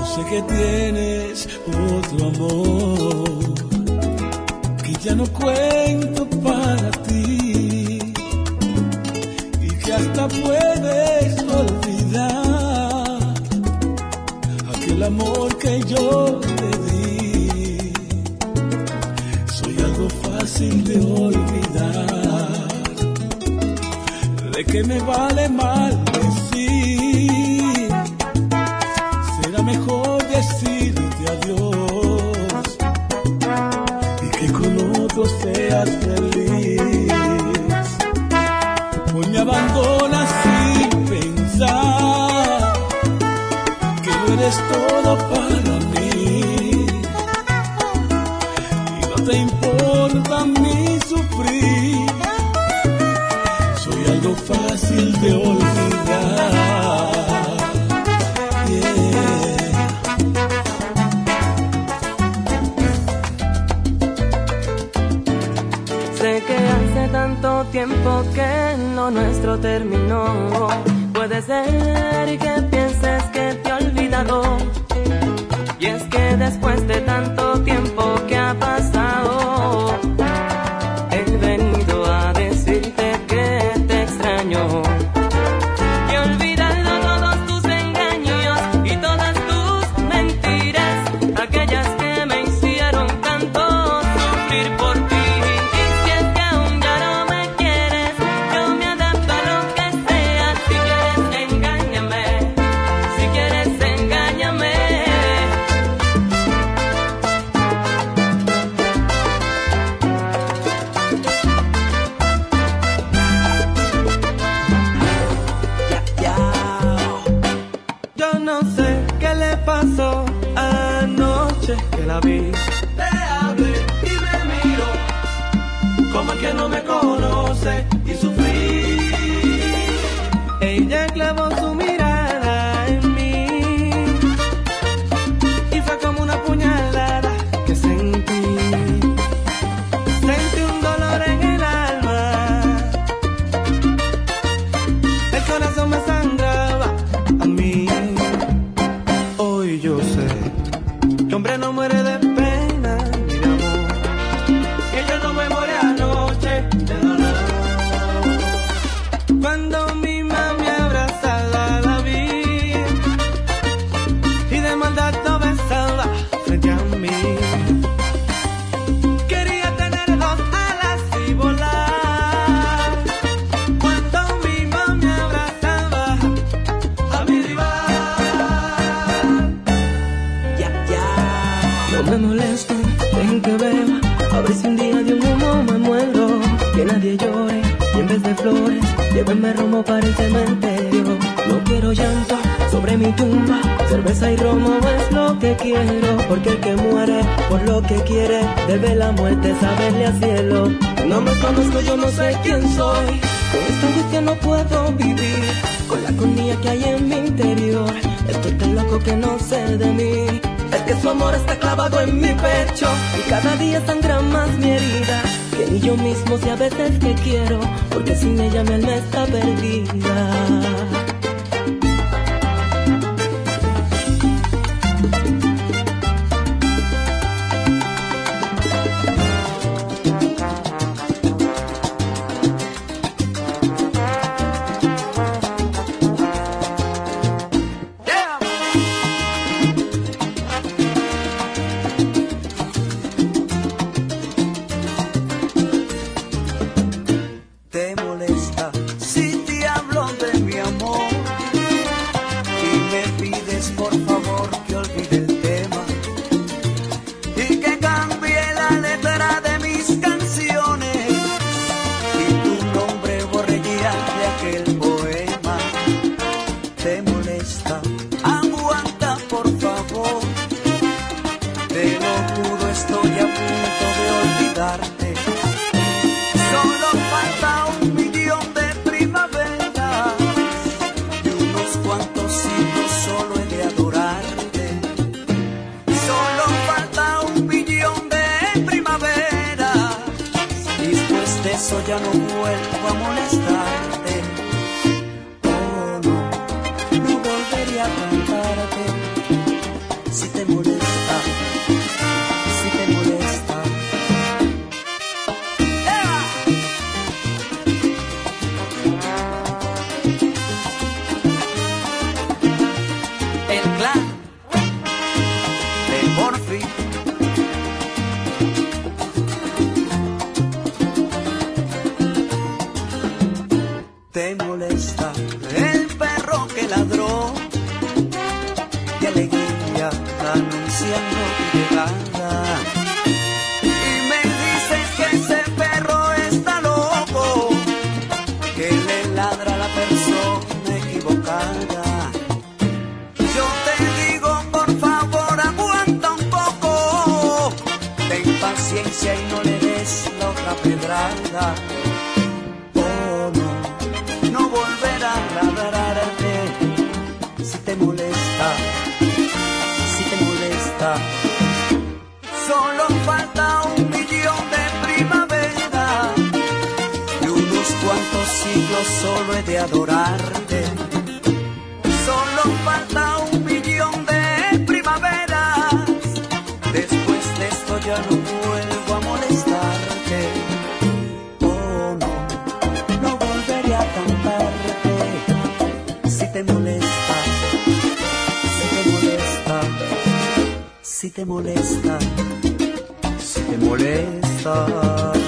sé que tienes otro amor, que ya no cuento para ti y que hasta puedes olvidar aquel amor que yo te di. Soy algo fácil de olvidar, ¿de qué me vale maldecir? Será mejor decirte adiós y que con otro seas feliz. Hoy me abandonas sin pensar que no eres todo para mí y no te importa mi sufrir. Soy algo fácil de olvidar. Tanto tiempo que lo nuestro terminó. Puede ser que pienses que te he olvidado, y es que después de tanto tiempo que ha pasado, he venido a decirte que te extraño. Y olvidando todos tus engaños y todas tus mentiras, aquellas que me hicieron tanto sufrir por ti. Que la vi, te hablé y me miro como el que no me conoce y sufrí. Ella clavó su mirada en mí y fue como una puñalada que sentí. Sentí un dolor en el alma, el corazón me sangraba a mí. Hoy yo sé que hombre no muere de pena, mi amor, que yo no me morí anoche de dolor. Cuando mi mami abrazada la vi y de maldad lo besaba frente a mí. Quería tener dos alas y volar. Cuando mi mami abrazaba a mi rival. No me molesto, dejen que beba, a ver si un día de un humo me muero. Que nadie llore, y en vez de flores, llévenme romo para el cementerio. No quiero llanto sobre mi tumba, cerveza y romo es lo que quiero. Porque el que muere por lo que quiere, debe la muerte saberle al cielo. No me conozco, yo no sé quién soy, con esta angustia no puedo vivir, con la agonía que hay en mi interior. Estoy tan loco que no sé de mí. Es que su amor está clavado en mi pecho y cada día sangra más mi herida, que ni yo mismo sé a veces que quiero, porque sin ella mi alma está perdida. Cuantos siglos solo he de adorarte. El clan de Morphy. Te molesta el perro que ladró, de alegría anunciando tu llegada. Y me dices que ese perro está loco, que le ladra a la persona equivocada. Yo te digo, por favor, aguanta un poco, ten paciencia y no le des la otra pedrada. Si te molesta, solo falta 1.000.000 de primavera y unos cuantos siglos solo he de adorarte. Solo falta 1.000.000 de primaveras, después de esto ya no vuelvo a molestarte. Oh no, no volveré a cantarte. Si te molesta, si te molesta, si te molesta.